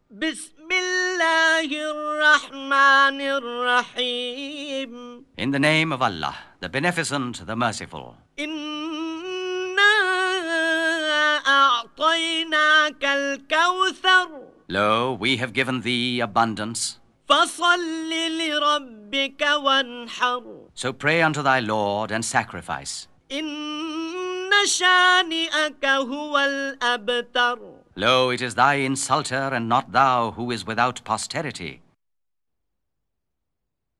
بسم الله الرحمن الرحيم. In the name of Allah, the Beneficent, the Merciful. إنا أعطيناك الكوثر. Lo, we have given thee abundance. فصل لربك وانحر. So pray unto thy Lord and sacrifice. إن شانئك هو الأبتر. Lo, it is thy insulter and not thou who is without posterity.